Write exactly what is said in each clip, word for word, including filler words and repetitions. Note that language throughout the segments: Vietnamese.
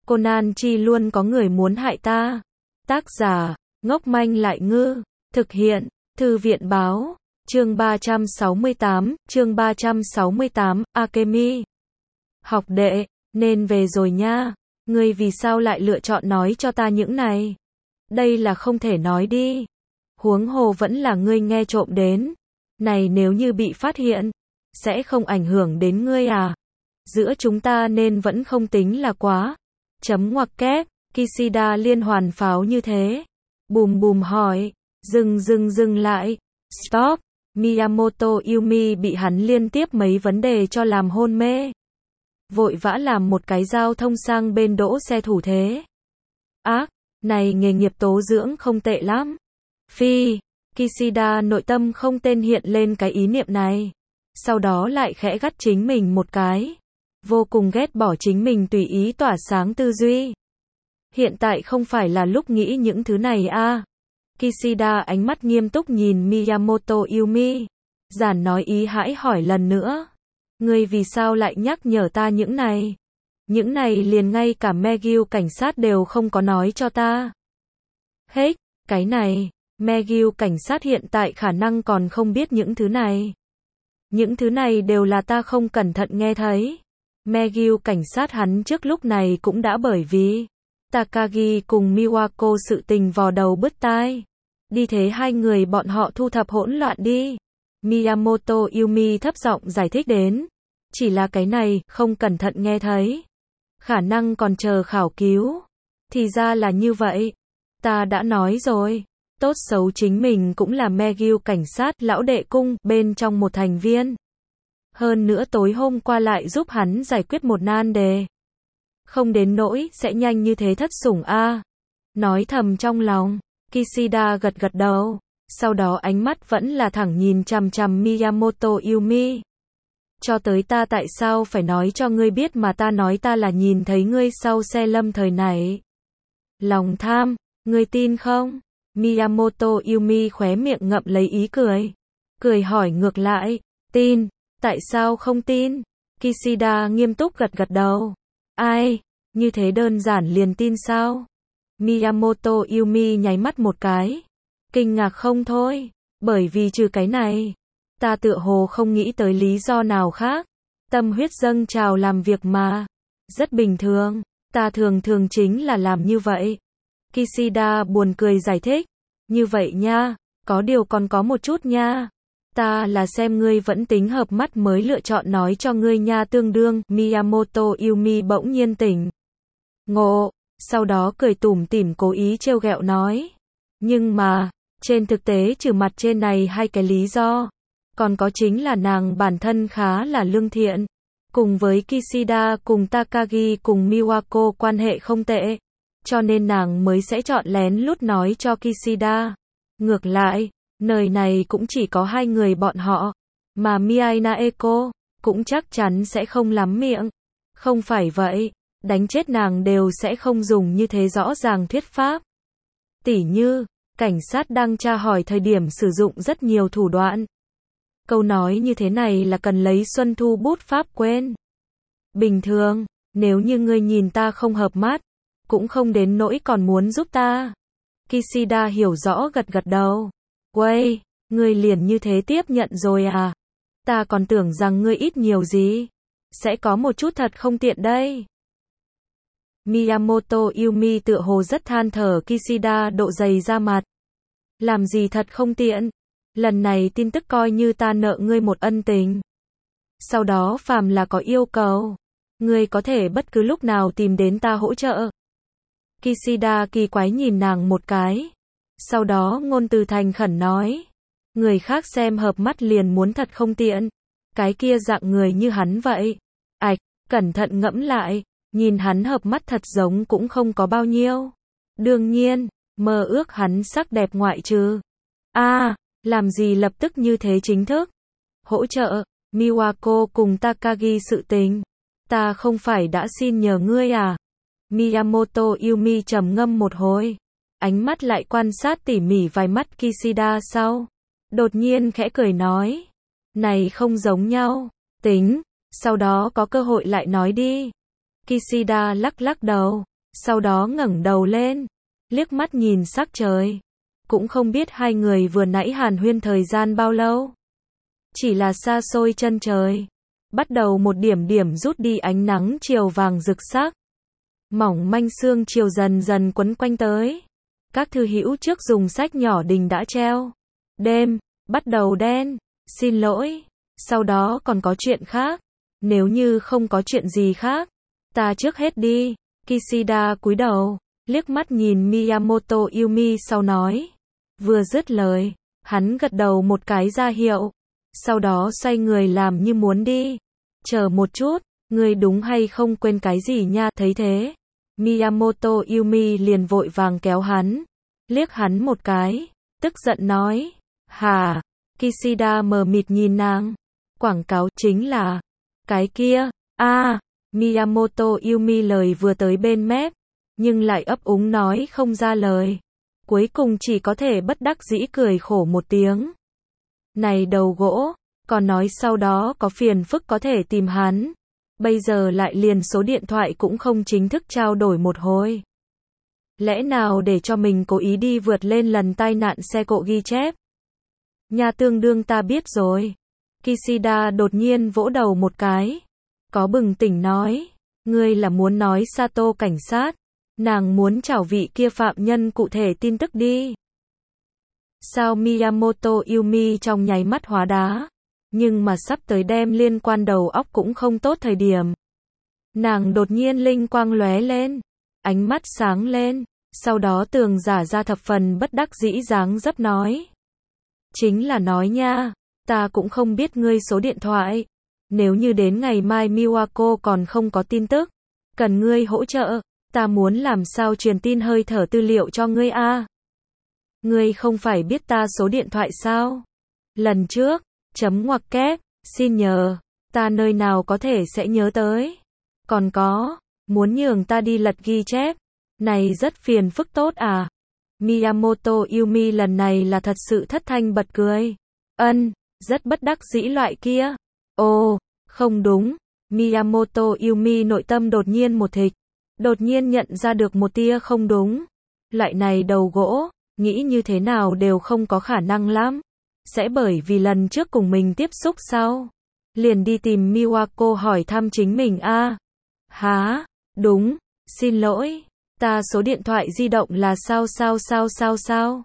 Conan Chi luôn có người muốn hại ta. Tác giả, ngốc manh lại ngư. Thực hiện, Thư viện báo. Chương ba trăm sáu mươi tám, chương ba trăm sáu mươi tám, Akemi. Học đệ, nên về rồi nha. Ngươi vì sao lại lựa chọn nói cho ta những này? Đây là không thể nói đi. Huống hồ vẫn là ngươi nghe trộm đến. Này nếu như bị phát hiện, sẽ không ảnh hưởng đến ngươi à? Giữa chúng ta nên vẫn không tính là quá. Chấm ngoặc kép, Kishida liên hoàn pháo như thế. Bùm bùm hỏi, dừng dừng dừng lại. Stop, Miyamoto Yumi bị hắn liên tiếp mấy vấn đề cho làm hôn mê. Vội vã làm một cái giao thông sang bên đỗ xe thủ thế. Ác, này nghề nghiệp tố dưỡng không tệ lắm. Phi, Kishida nội tâm không tên hiện lên cái ý niệm này. Sau đó lại khẽ gắt chính mình một cái. Vô cùng ghét bỏ chính mình tùy ý tỏa sáng tư duy. Hiện tại không phải là lúc nghĩ những thứ này a. À. Kishida ánh mắt nghiêm túc nhìn Miyamoto Yumi. Giản nói ý hãi hỏi lần nữa. Ngươi vì sao lại nhắc nhở ta những này? Những này liền ngay cả Megyu cảnh sát đều không có nói cho ta. Hết, cái này, Megyu cảnh sát hiện tại khả năng còn không biết những thứ này. Những thứ này đều là ta không cẩn thận nghe thấy. Megyu cảnh sát hắn trước lúc này cũng đã bởi vì Takagi cùng Miwako sự tình vò đầu bứt tai. Đi thế hai người bọn họ thu thập hỗn loạn đi. Miyamoto Yumi thấp giọng giải thích đến. Chỉ là cái này, không cẩn thận nghe thấy. Khả năng còn chờ khảo cứu. Thì ra là như vậy. Ta đã nói rồi. Tốt xấu chính mình cũng là Megyu cảnh sát lão đệ cung bên trong một thành viên. Hơn nữa tối hôm qua lại giúp hắn giải quyết một nan đề. Không đến nỗi sẽ nhanh như thế thất sủng a. À. Nói thầm trong lòng, Kishida gật gật đầu. Sau đó ánh mắt vẫn là thẳng nhìn chằm chằm Miyamoto Yumi. Cho tới ta tại sao phải nói cho ngươi biết mà ta nói ta là nhìn thấy ngươi sau xe lâm thời này. Lòng tham, ngươi tin không? Miyamoto Yumi khóe miệng ngậm lấy ý cười. Cười hỏi ngược lại, tin, tại sao không tin? Kishida nghiêm túc gật gật đầu. Ai, như thế đơn giản liền tin sao? Miyamoto Yumi nháy mắt một cái. Kinh ngạc không thôi, bởi vì trừ cái này, ta tựa hồ không nghĩ tới lý do nào khác. Tâm huyết dâng trào làm việc mà. Rất bình thường, ta thường thường chính là làm như vậy. Kishida buồn cười giải thích. Như vậy nha, có điều còn có một chút nha. Ta là xem ngươi vẫn tính hợp mắt mới lựa chọn nói cho ngươi nha tương đương. Miyamoto Yumi bỗng nhiên tỉnh ngộ, sau đó cười tủm tỉm cố ý trêu ghẹo nói. Nhưng mà, trên thực tế trừ mặt trên này hai cái lý do, còn có chính là nàng bản thân khá là lương thiện. Cùng với Kishida cùng Takagi cùng Miwako quan hệ không tệ. Cho nên nàng mới sẽ chọn lén lút nói cho Kishida. Ngược lại, nơi này cũng chỉ có hai người bọn họ. Mà Miai Naeko cũng chắc chắn sẽ không lắm miệng. Không phải vậy, đánh chết nàng đều sẽ không dùng như thế rõ ràng thuyết pháp. Tỉ như, cảnh sát đang tra hỏi thời điểm sử dụng rất nhiều thủ đoạn. Câu nói như thế này là cần lấy xuân thu bút pháp quên. Bình thường, nếu như ngươi nhìn ta không hợp mắt, cũng không đến nỗi còn muốn giúp ta. Kishida hiểu rõ gật gật đầu. Uầy, ngươi liền như thế tiếp nhận rồi à? Ta còn tưởng rằng ngươi ít nhiều gì. Sẽ có một chút thật không tiện đây. Miyamoto Yumi tựa hồ rất than thở Kishida độ dày ra mặt. Làm gì thật không tiện. Lần này tin tức coi như ta nợ ngươi một ân tình. Sau đó phàm là có yêu cầu, ngươi có thể bất cứ lúc nào tìm đến ta hỗ trợ. Kishida kỳ quái nhìn nàng một cái. Sau đó ngôn từ thành khẩn nói. Người khác xem hợp mắt liền muốn thật không tiện. Cái kia dạng người như hắn vậy. Ảch, cẩn thận ngẫm lại. Nhìn hắn hợp mắt thật giống cũng không có bao nhiêu. Đương nhiên, mơ ước hắn sắc đẹp ngoại trừ. A, à, làm gì lập tức như thế chính thức? Hỗ trợ, Miwako cùng Takagi sự tình. Ta không phải đã xin nhờ ngươi à? Miyamoto Yumi trầm ngâm một hồi. Ánh mắt lại quan sát tỉ mỉ vài mắt Kishida sau. Đột nhiên khẽ cười nói. Này không giống nhau. Tính, sau đó có cơ hội lại nói đi. Kishida lắc lắc đầu. sau đó ngẩng đầu lên, liếc mắt nhìn sắc trời. Cũng không biết hai người vừa nãy hàn huyên thời gian bao lâu. Chỉ là xa xôi chân trời. Bắt đầu một điểm điểm rút đi ánh nắng chiều vàng rực sắc. Mỏng manh sương chiều dần dần quấn quanh tới. Các thư hữu trước dùng sách nhỏ đình đã treo. Đêm, bắt đầu đen, xin lỗi, sau đó còn có chuyện khác. Nếu như không có chuyện gì khác, ta trước hết đi. Kishida cúi đầu, liếc mắt nhìn Miyamoto Yumi sau nói. Vừa dứt lời, hắn gật đầu một cái ra hiệu. Sau đó xoay người làm như muốn đi. Chờ một chút, ngươi đúng hay không quên cái gì nha, thấy thế. Miyamoto Yumi liền vội vàng kéo hắn, liếc hắn một cái, tức giận nói. Hả? Kishida mờ mịt nhìn nàng. Quảng cáo chính là cái kia. A, à, Miyamoto Yumi lời vừa tới bên mép, nhưng lại ấp úng nói không ra lời. Cuối cùng chỉ có thể bất đắc dĩ cười khổ một tiếng. Này đầu gỗ, còn nói sau đó có phiền phức có thể tìm hắn. Bây giờ lại liền số điện thoại cũng không chính thức trao đổi một hồi. Lẽ nào để cho mình cố ý đi vượt lên lần tai nạn xe cộ ghi chép? Nhà tương đương ta biết rồi. Kishida đột nhiên vỗ đầu một cái. Có bừng tỉnh nói. Ngươi là muốn nói Sato cảnh sát. Nàng muốn trảo vị kia phạm nhân cụ thể tin tức đi. Sao Miyamoto Yumi trong nháy mắt hóa đá. Nhưng mà sắp tới đem liên quan đầu óc cũng không tốt thời điểm. Nàng đột nhiên linh quang lóe lên. Ánh mắt sáng lên. Sau đó tường giả ra thập phần bất đắc dĩ dáng dấp nói. Chính là nói nha. Ta cũng không biết ngươi số điện thoại. Nếu như đến ngày mai Miwako còn không có tin tức. Cần ngươi hỗ trợ. Ta muốn làm sao truyền tin hơi thở tư liệu cho ngươi a. À? Ngươi không phải biết ta số điện thoại sao? Lần trước, chấm ngoặc kép, xin nhờ, ta nơi nào có thể sẽ nhớ tới. Còn có, muốn nhường ta đi lật ghi chép. Này rất phiền phức tốt à? Miyamoto Yumi lần này là thật sự thất thanh bật cười. Ân, rất bất đắc dĩ loại kia. Ồ, không đúng. Miyamoto Yumi nội tâm đột nhiên một thịch. Đột nhiên nhận ra được một tia không đúng. Loại này đầu gỗ, nghĩ như thế nào đều không có khả năng lắm. Sẽ bởi vì lần trước cùng mình tiếp xúc sau. Liền đi tìm Miwako hỏi thăm chính mình a. À, hả? Đúng, xin lỗi. Ta số điện thoại di động là sao sao sao sao sao.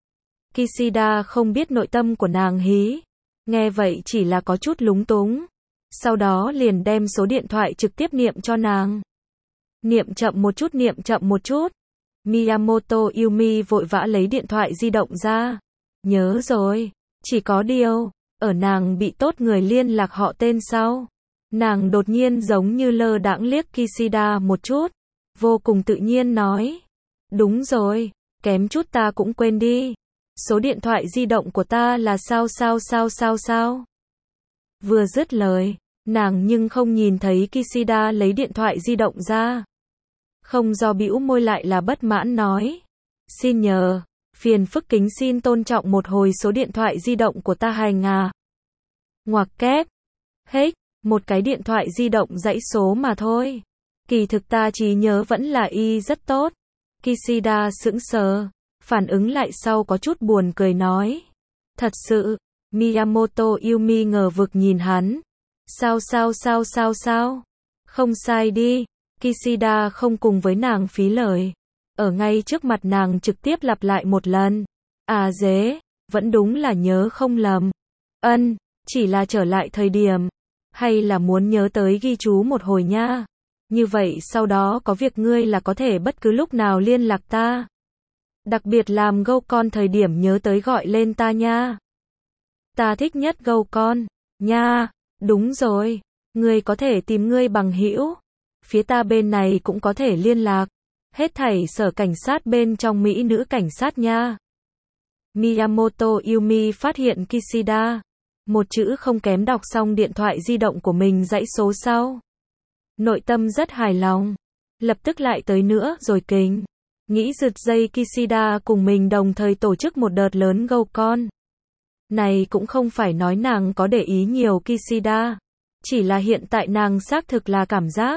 Kishida không biết nội tâm của nàng hí. Nghe vậy chỉ là có chút lúng túng. Sau đó liền đem số điện thoại trực tiếp niệm cho nàng. Niệm chậm một chút, niệm chậm một chút. Miyamoto Yumi vội vã lấy điện thoại di động ra. Nhớ rồi. Chỉ có điều, ở nàng bị tốt người liên lạc họ tên sau. Nàng đột nhiên giống như lơ đãng liếc Kishida một chút. Vô cùng tự nhiên nói. Đúng rồi, kém chút ta cũng quên đi. Số điện thoại di động của ta là sao sao sao sao sao. Vừa dứt lời, nàng nhưng không nhìn thấy Kishida lấy điện thoại di động ra. Không do bĩu môi lại là bất mãn nói. Xin nhờ, phiền phức kính xin tôn trọng một hồi số điện thoại di động của ta hành à. Ngoặc kép. Hết, một cái điện thoại di động dãy số mà thôi. Kỳ thực ta trí nhớ vẫn là y rất tốt. Kishida sững sờ, phản ứng lại sau có chút buồn cười nói. Thật sự, Miyamoto Yumi ngờ vực nhìn hắn. Sao sao sao sao sao? Không sai đi. Kishida không cùng với nàng phí lời. Ở ngay trước mặt nàng trực tiếp lặp lại một lần. À dế, vẫn đúng là nhớ không lầm. Ân, chỉ là trở lại thời điểm. Hay là muốn nhớ tới ghi chú một hồi nha. Như vậy sau đó có việc ngươi là có thể bất cứ lúc nào liên lạc ta. Đặc biệt làm gâu con thời điểm nhớ tới gọi lên ta nha. Ta thích nhất gâu con. Nha, đúng rồi. Ngươi có thể tìm ngươi bằng hữu. Phía ta bên này cũng có thể liên lạc. Hết thảy sở cảnh sát bên trong Mỹ nữ cảnh sát nha. Miyamoto Yumi phát hiện Kishida. Một chữ không kém đọc xong điện thoại di động của mình dãy số sau. Nội tâm rất hài lòng. Lập tức lại tới nữa rồi kính. Nghĩ giật dây Kishida cùng mình đồng thời tổ chức một đợt lớn gâu con. Này cũng không phải nói nàng có để ý nhiều Kishida. Chỉ là hiện tại nàng xác thực là cảm giác.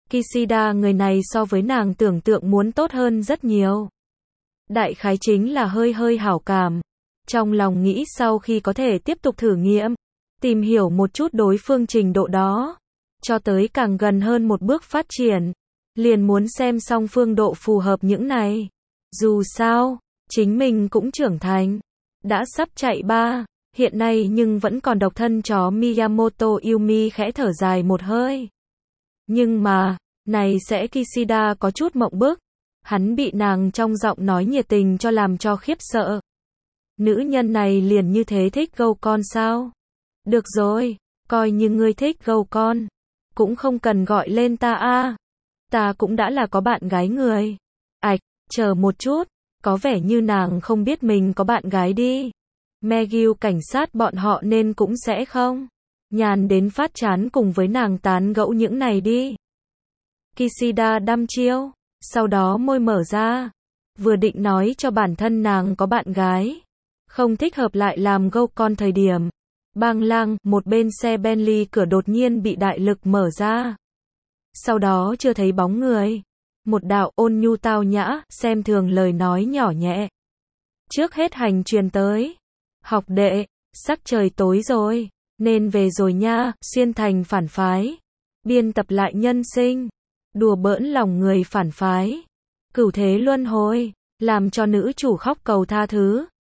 Kishida người này so với nàng tưởng tượng muốn tốt hơn rất nhiều. Đại khái chính là hơi hơi hảo cảm. Trong lòng nghĩ sau khi có thể tiếp tục thử nghiệm, tìm hiểu một chút đối phương trình độ đó, cho tới càng gần hơn một bước phát triển, liền muốn xem song phương độ phù hợp những này. Dù sao, chính mình cũng trưởng thành, đã sắp chạy ba, hiện nay nhưng vẫn còn độc thân chó Miyamoto Yumi khẽ thở dài một hơi. Nhưng mà, này sẽ Kishida có chút mộng bức, hắn bị nàng trong giọng nói nhiệt tình cho làm cho khiếp sợ. Nữ nhân này liền như thế thích gâu con sao? Được rồi, coi như ngươi thích gâu con, cũng không cần gọi lên ta a. Ta cũng đã là có bạn gái người. Ảch, chờ một chút, có vẻ như nàng không biết mình có bạn gái đi. Megil cảnh sát bọn họ nên cũng sẽ không nhàn đến phát chán cùng với nàng tán gẫu những này đi. Kishida đăm chiêu, sau đó môi mở ra, vừa định nói cho bản thân nàng có bạn gái, không thích hợp lại làm gâu con thời điểm. Bang lang, một bên xe Bentley cửa đột nhiên bị đại lực mở ra. Sau đó chưa thấy bóng người. Một đạo ôn nhu tao nhã, xem thường lời nói nhỏ nhẹ. Trước hết hành truyền tới. Học đệ, sắc trời tối rồi, nên về rồi nha, xuyên thành phản phái. Biên tập lại nhân sinh. Đùa bỡn lòng người phản phái. Cửu thế luân hồi, làm cho nữ chủ khóc cầu tha thứ.